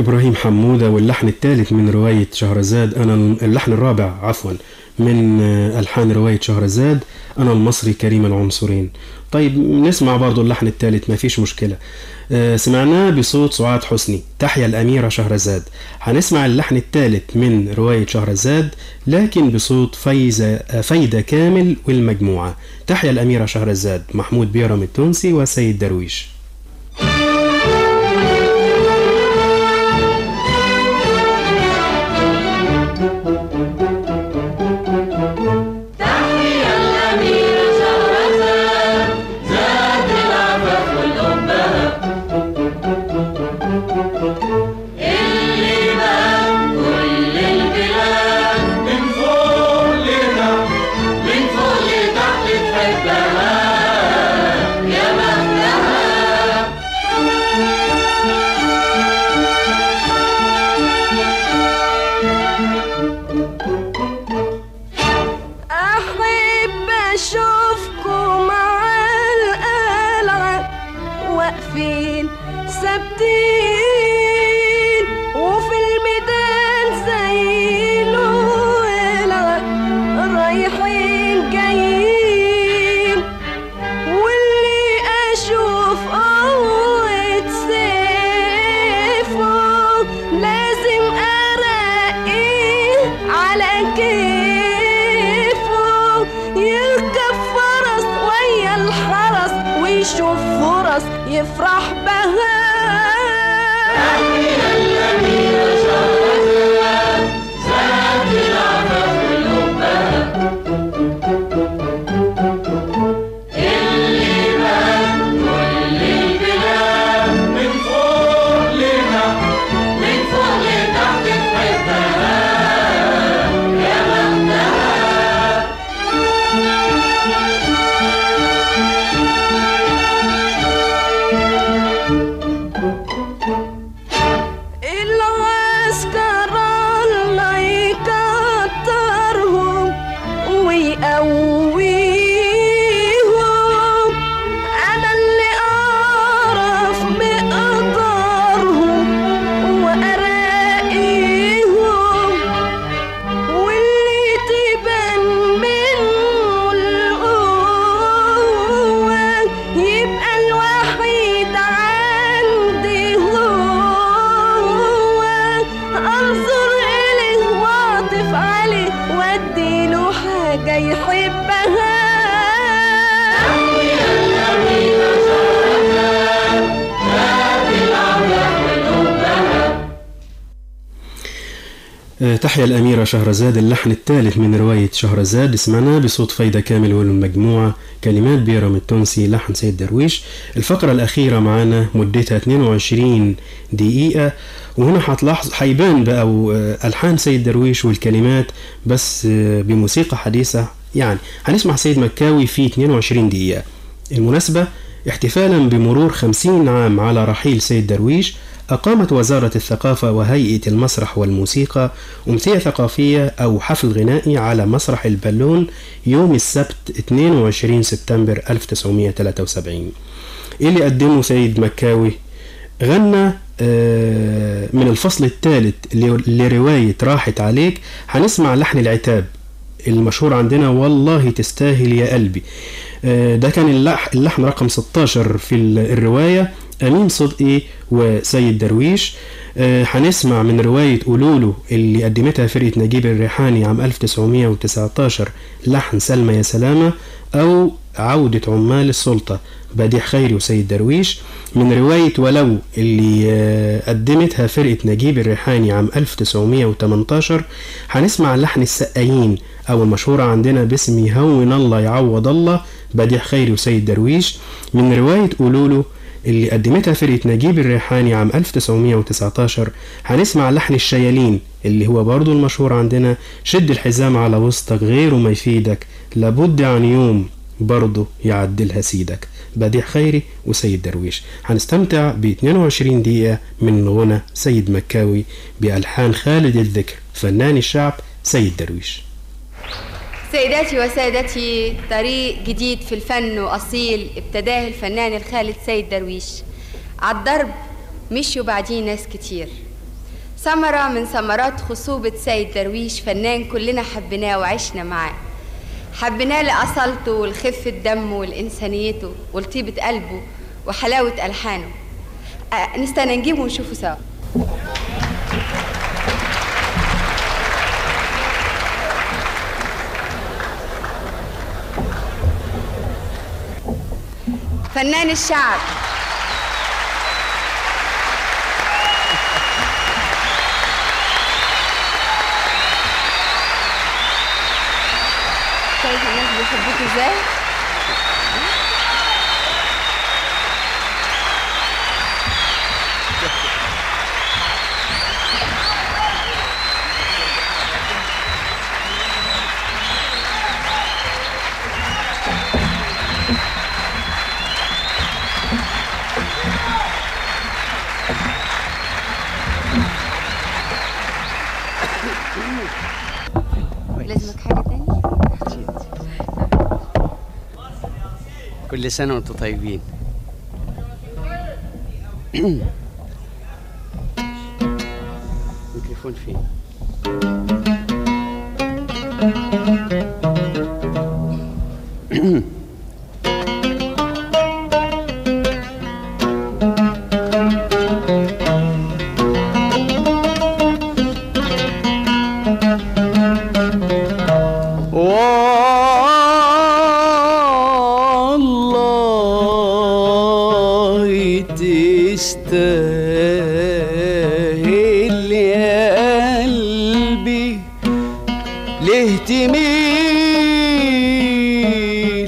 إبراهيم حمودة، واللحن الثالث من رواية شهرزاد اللحن الرابع عفوا من ألحان رواية شهرزاد أنا المصري كريم العنصرين. طيب نسمع برضو اللحن الثالث ما فيش مشكلة. سمعناه بصوت سعاد حسني، تحيا الأميرة شهرزاد. هنسمع اللحن الثالث من رواية شهرزاد لكن بصوت فايدة كامل والمجموعة، تحيا الأميرة شهرزاد، محمود بيرم التونسي وسيد درويش. يفرح بها تحيا الأميرة شهرزاد، اللحن الثالث من رواية شهرزاد، سمعناه بصوت فايدة كامل والمجموعة، كلمات بيرم التونسي، لحن سيد درويش. الفقرة الأخيرة معنا مدتها 22 دقيقة، وهنا هتلاحظ هيبان بقى ألحان سيد درويش والكلمات بس بموسيقى حديثة. يعني هنسمع سيد مكاوي في 22 دقيقة. المناسبة احتفالا بمرور 50 عام على رحيل سيد درويش، أقامت وزارة الثقافة وهيئة المسرح والموسيقى أمسية ثقافية أو حفل غنائي على مسرح البالون يوم السبت 22 سبتمبر 1973. اللي قدمه سيد مكاوي غنى من الفصل الثالث لرواية راحت عليك. هنسمع لحن العتاب المشهور عندنا، والله تستاهل يا قلبي. ده كان اللحن رقم 16 في الرواية، أمين صدقي وسيد درويش. هنسمع من رواية قولوله اللي قدمتها فرقة نجيب الريحاني عام 1919 لحن سلمى يا سلامة، أو عودة عمال السلطة بديع خيري وسيد درويش. من رواية ولو اللي قدمتها فرقة نجيب الريحاني عام 1918 هنسمع لحن السقايين أو المشهورة عندنا باسم هون الله يعوض الله بديع خيري وسيد درويش. من رواية قولوله اللي قدمتها فرقة نجيب الريحاني عام 1919 هنسمع لحن الشيالين اللي هو برضو المشهور عندنا شد الحزام على وسطك غيره ما يفيدك لابد عن يوم برضو يعدلها سيدك بديع خيري وسيد درويش. هنستمتع ب 22 دقيقة من غنى سيد مكاوي بألحان خالد الذكر فنان الشعب سيد درويش. سيداتي وسادتي، طريق جديد في الفن وأصيل ابتداه الفنان الخالد سيد درويش. عالضرب مشوا بعديه ناس كتير، ثمرة من ثمرات خصوبة سيد درويش، فنان كلنا حبيناه وعشنا معاه. حبيناه لأصالته والخفة دمه والإنسانيته والطيبة قلبه وحلاوة ألحانه. نستنى نجيبه ونشوفه سوا. فنان الشعب شايف الناس بيحبوك ازاي؟ لازمك حاجة تاني؟ كل سنة وانتم طيبين. الميكروفون فين؟ تستاهل يا قلبي ليه تميل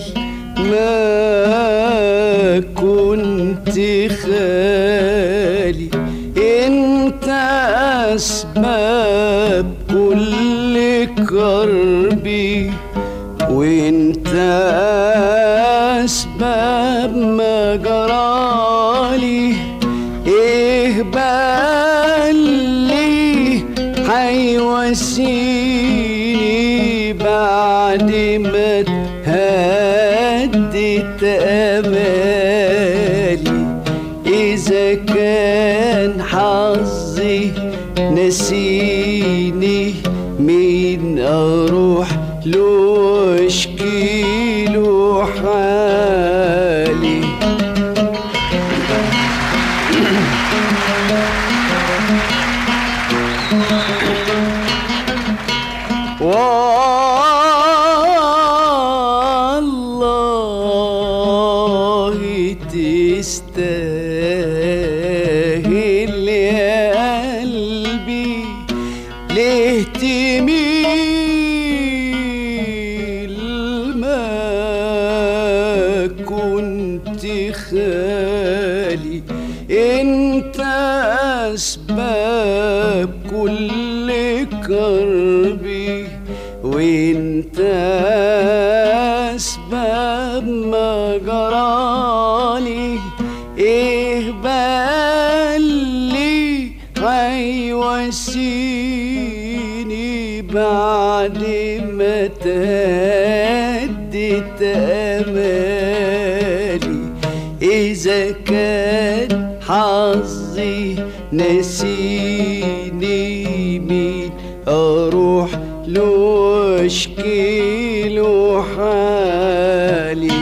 ما كنت خالي انت اسباب كل كربي وانت اسباب ما جرالي ايه بالي حيواسيني بعد ما اتهدت امالي اذا كان حظي نسيني مين اروح له اشكي له حالي والله تستاهل يا قلبي ليه تميل ما كنت خالي انت اسباب كل كربي وانت اسباب ما جرالي ايه بالي هيواسيني بعد ما تهدت امالي اذا كان حظي نسيني مين اروح له اشكي له حالي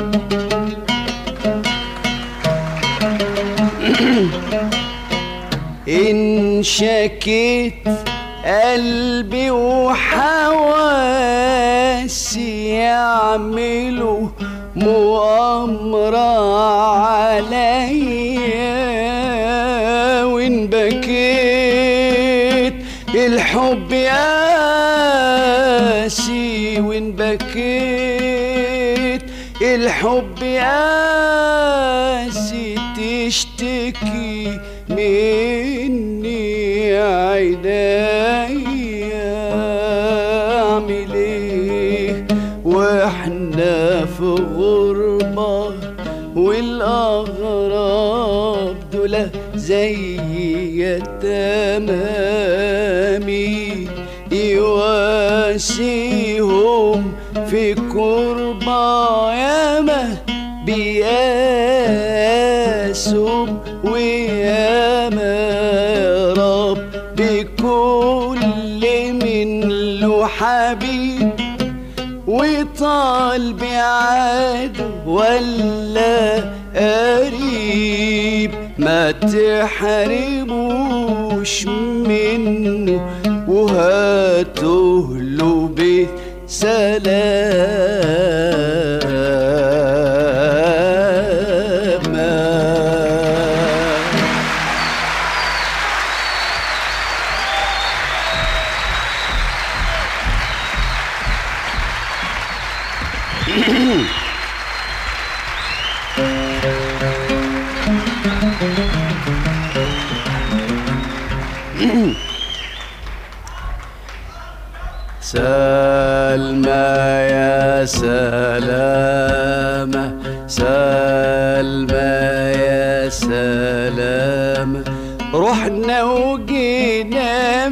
ان شكيت قلبي وحواسي يعملوا مؤامرة عليا وإن بكيت الحب ياسي وإن بكيت الحب ياسي تشتكي مني عينيا اعمل ايه واحنا في غربة والاغراب دول زي يتامامي يواسيهم في كربة ياما بياسهم وياما يا رب حبيب وطال بعاده ولا قريب ما تحرموش منه وهاته له بسلامة. سلمى يا سلامة سلمى يا سلامة رحنا وجينا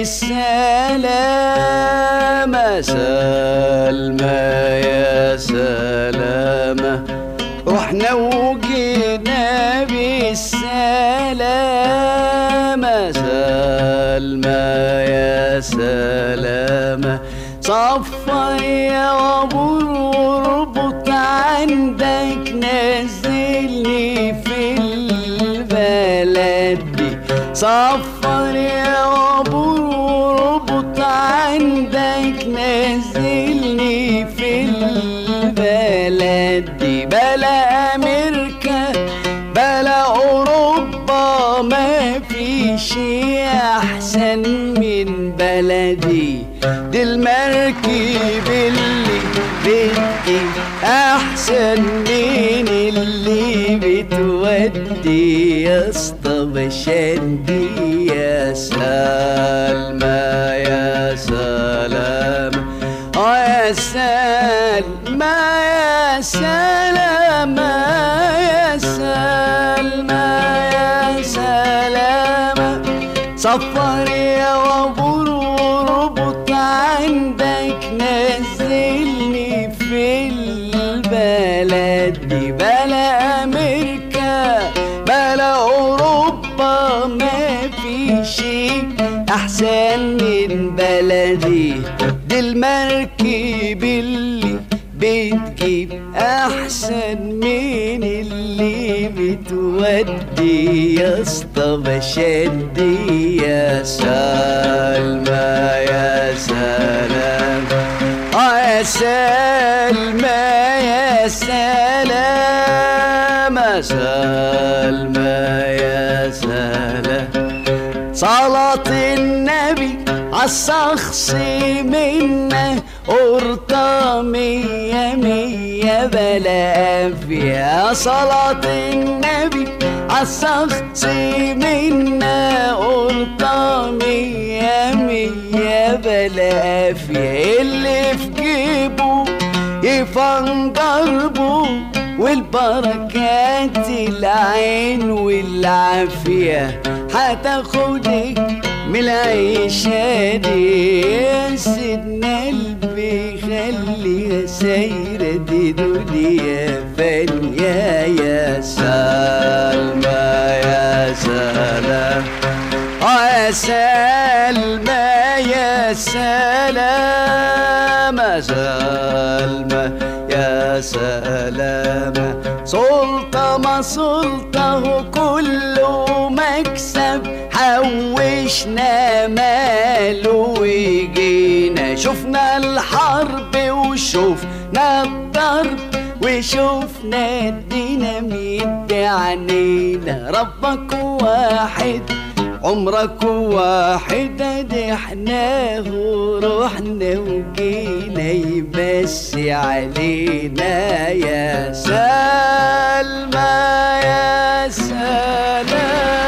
بالسلامة. سلمى يا سلامة رحنا وجينا بالسلامة. سلمى يا سلامة صفر يا وابور واربط عندك نزلني في البلد دي. صفر يا وابور واربط عندك نزلني في البلد دي. بلا أمريكا بلا أوروبا ما فيش أحسن من بلدي. دي المركب اللي بدي أحسن من اللي بتودي يا اسطى بشندي. يا سلمى يا سلامة يا سلمى يا سلامة يا سلمى يا سلامة صفر يا وابور واربط عندك نزلني في البلد دي. بلا أمريكا بلا أوروبا ما في شيء أحسن من بلدي. دي المركب اللي بتجيب أحسن من اللي بتودي يا اسطى بشندي. يا سلمى يا سلام يا سلمى يا سلام سلمى يا سلام. صلاة النبي عالشخص منا قرطة مية مية بلا أنفيا. صلاة النبي عالشخص منا قرطة مية مية بلا أنفيا. اللي في جيبه يفن ضربه والبركات العين والعافية هتاخدك من العيشة دي. يا سيدنا قلبي خليها سايرة دي دنيا فانية. يا سلمى يا سلام يا سلمى يا سلام سلمى يا سلام. سلطة ما سلطة كله مكسب حوشنا ماله وجينا. شفنا الحرب وشوفنا الضرب وشوفنا الديناميت بعنينا. ربك واحد عمرك واحد ادي احنا ورحنا وجينا يمسي علينا. يا سلمى يا سلام.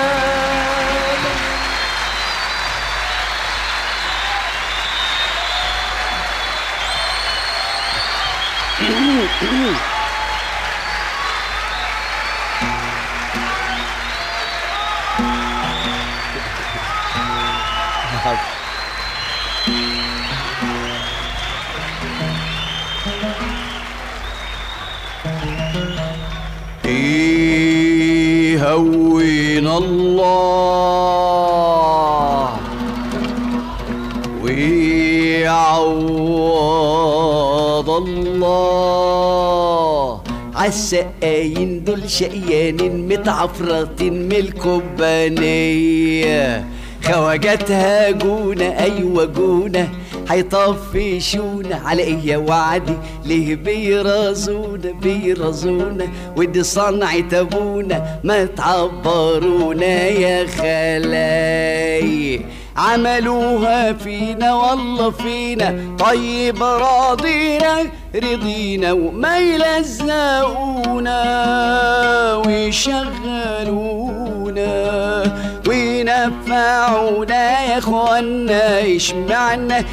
هون الله يعوض الله عالسقايين دول شقيانين متعفرطين من الكوبانية خواجاتها جونة أيوة جونة هيطفشونا على ايه يا وعدي ليه بيرازونا ودي صنعة ابونا ما تعبرونا يا خلاي عملوها فينا والله فينا طيب رضينا وما يلزقونا ويشغلونا وينفعونا يا اخوانا اشمعنا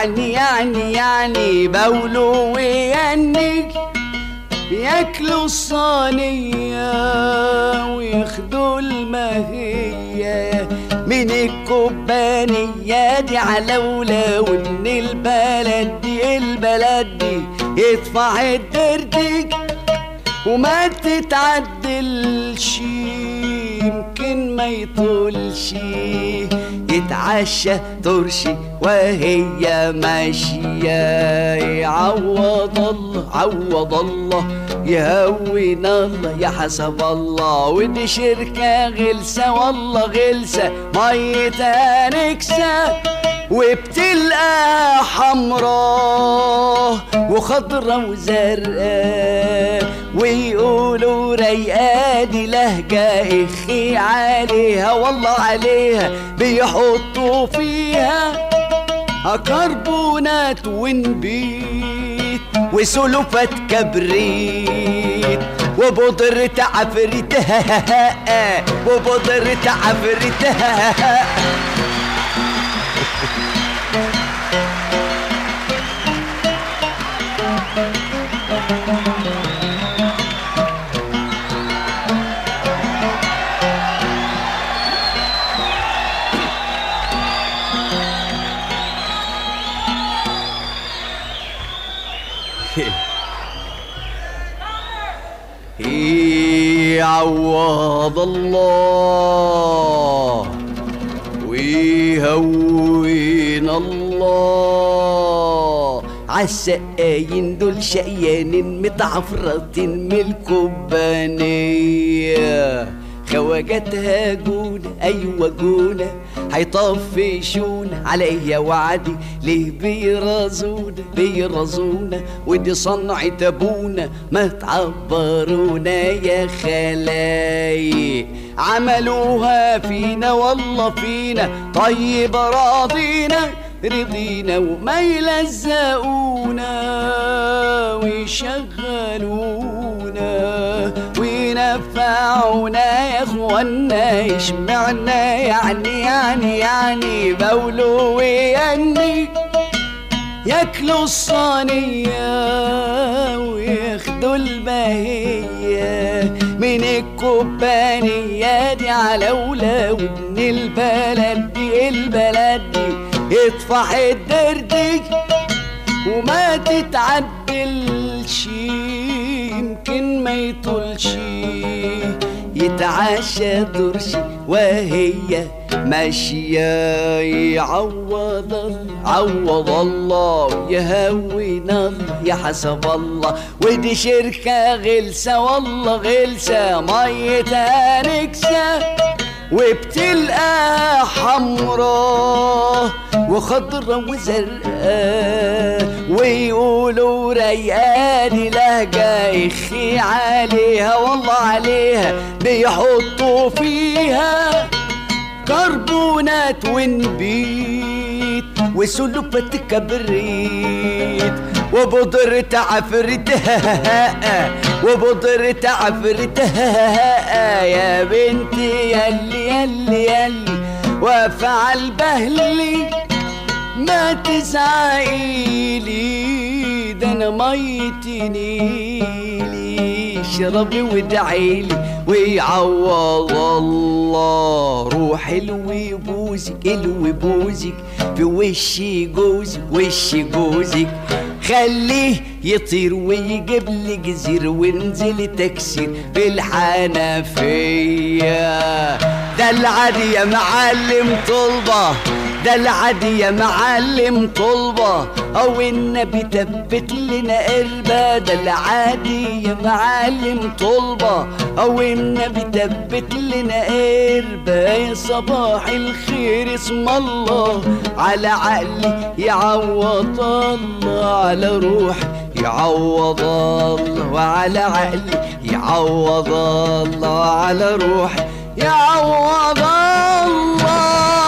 يعني بقولوا وينك بياكلوا الصينية وياخدوا المهية من الكوبانية دي على ومن البلد دي يدفع الدردك وما تتعدلش يمكن ما يطولش يتعشى ترشي وهي ماشية يعوض الله يهون الله يا حسب الله ودي شركة غلسة والله غلسة ميتها نكسة وبتلقى حمراء وخضرة وزرقاء ويقولوا رايقة دي لهجة اخي عليها والله عليها بيحطوا فيها كربونات ونبيت وسلفات كبريت وبودرة عفريت وبودرة عفريت يعوض الله ويهون الله عالسقايين دول شقيانين متعفرطين من الكوبانية خواجاتها جونة أيوة جونة هيطفشونا على ايه يا وعدي ليه بيرازونا ودي صنعة ابونا ما تعبرونا يا خلاي عملوها فينا والله فينا طيب رضينا وما يلزقونا ويشغلونا وينفعونا يا اخوانا اشمعنا يعني بقولوا ويني ياكلوا الصينية وياخدوا البهية من الكوبانية دي على ومن البلد دي يطفح الدردك وما تتعدلش يمكن ما يطولش يتعشى درشي وهي ماشية يعوض الله يهون الله يا حسب الله ودي شركة غلسة والله غلسة ميتها نكسة وبتلقى حمراء وخضرة وزرقاء ويقولوا رايقة دي لهجة اخي عليها والله عليها بيحطوا فيها كربونات ونبيت وسلفات كبريت وبودرة عفريت يا بنتي يلي وافعل بهلي ما تزعيلي ده انا ميتي نيلي اشربي وادعيلي ويعوض الله روح الوي بوزك في وشي جوزك خليه يطير ويجيب لي جزير وانزل تكسير في الحنفية ده العادي يا معلم طلبة ده العادي يا معلم طلبة او النبي تبت لنا قربة. ده العادي يا معلم طلبة او النبي تبت لنا قربة. يا صباح الخير اسم الله على عقلي يعوض الله، على روحي يعوض الله، وعلى عقلي يعوض الله، على روحي يعوض الله.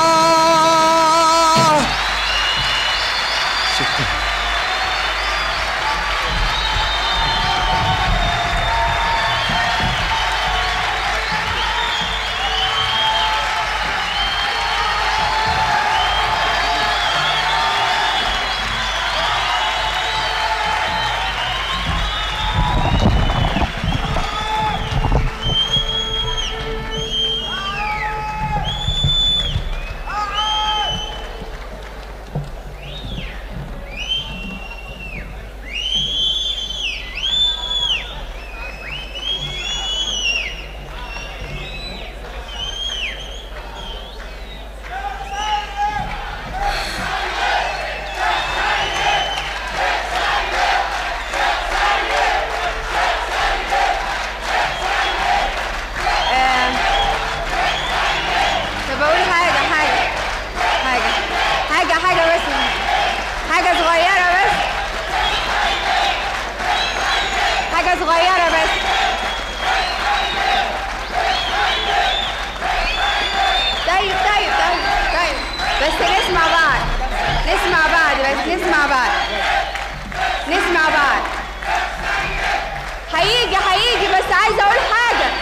هيجي بس عايزه اقول حاجه.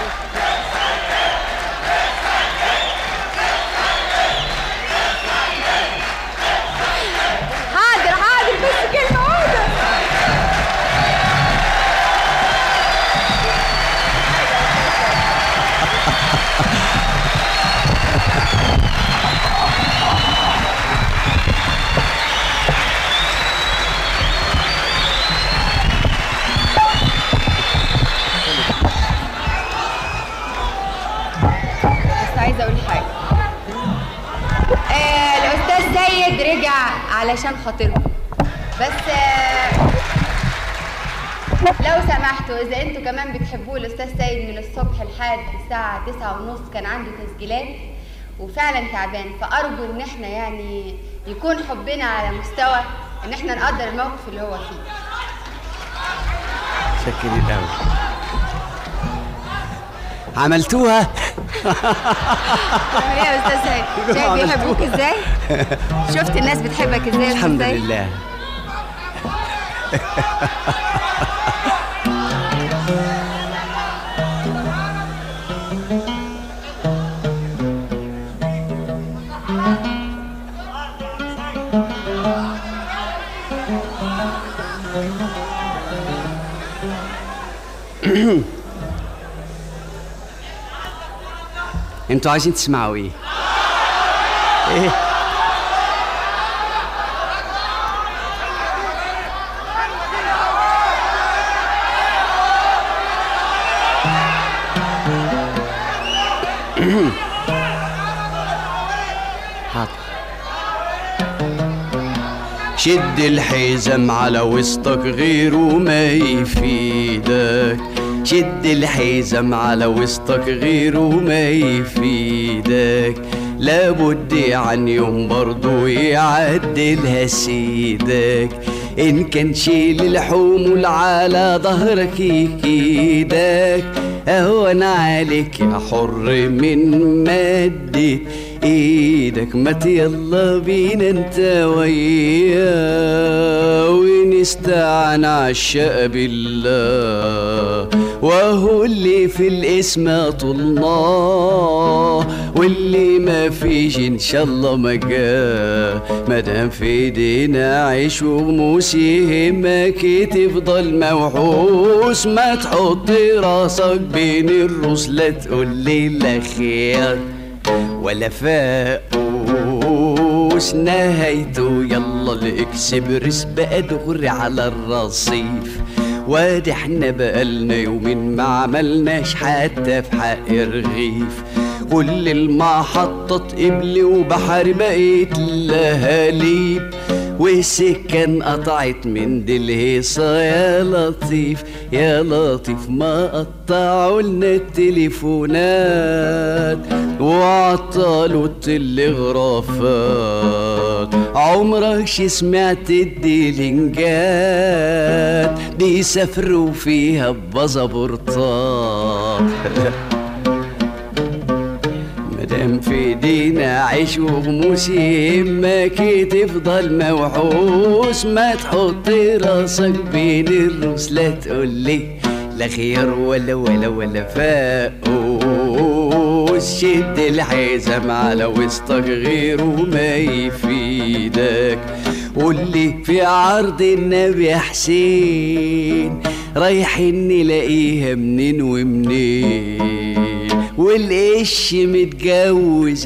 حاضر بس كلمه واحده. عايزه اقول حاجه. الاستاذ سيد رجع علشان خاطركم، بس لو سمحتوا اذا انتوا كمان بتحبوه الاستاذ سيد من الصبح لحد الساعه 9:30 كان عنده تسجيلات وفعلا تعبان، فارجو ان احنا يعني يكون حبنا على مستوى ان احنا نقدر الموقف اللي هو فيه. شكرا قوي. عملتوها؟ يا استاذ سيد شايف بيحبوك ازاي؟ شفت الناس بتحبك ازاي؟ الحمد لله. انتوا عايزين تسمعوا ايه؟ ايه؟ حاضر. شد الحزام على وسطك غيره ما يفيدك، شد الحزام على وسطك غيره ما يفيدك، لابد عن يوم برضو يعدلها سيدك، إن كان شيل الحمول على ظهرك يكيدك، أهون عليك يا حر من مادة ايدك، مات يلا بينا انت وياه ونستعان عالشاق بالله، وهو اللي في الاسم طولناه واللي ما فيش ان شاء الله ما جاه، مادام في ايدينا عيش وغموس يهمك تفضل موحوس، ما تحط راسك بين الروس، لا تقول لي لا خير ولا فاقوس نهايته، يلا الاكسبرس بقى دغري على الرصيف، وادي احنا بقالنا يومين ما عملناش حتى في حق رغيف، كل المحطة قبلي وبحر بقيت لهاليب، والسكة قطعت من دلهيصة يا لطيف يا لطيف، ما قطعوا لنا التليفونات وعطلوا التلغرافات. عمرك شي سمعت الديلنجات بيسافروا فيها ببازابورطات؟ مادام في ايدينا عيش وغموس يهمك تفضل موحوس، ما تحط راسك بين الروس، لا تقولي لا خير ولا فاقوس. شد الحزام على وسطك غيره ما يفيدك. قولي في عرض النبي حسين رايحين نلاقيها منين ومنين، والقش متجوز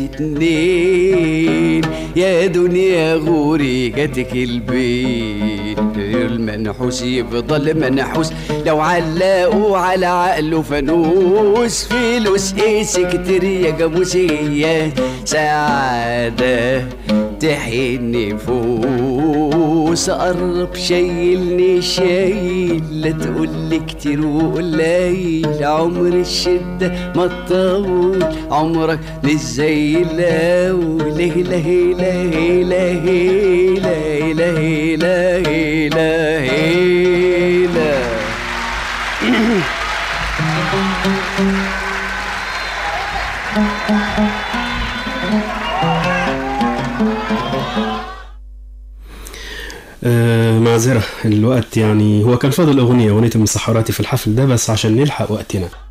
2 يا دنيا غوري جاتك البيت. المنحوس يفضل منحوس لو علقوا على عقله فانوس، فلوس ايه سكتر يا جاموسيات، سعادة تحن نفوس. قرب شايلني شايل، لا تقولي كتير وقليل، عمر الشدة ما تطول، عمرك مش زي الاول. لا لا لا لا لا لا لا لا. معذرة الوقت، يعني هو كان فاضل أغنية من سحراتي في الحفل ده بس عشان نلحق وقتنا.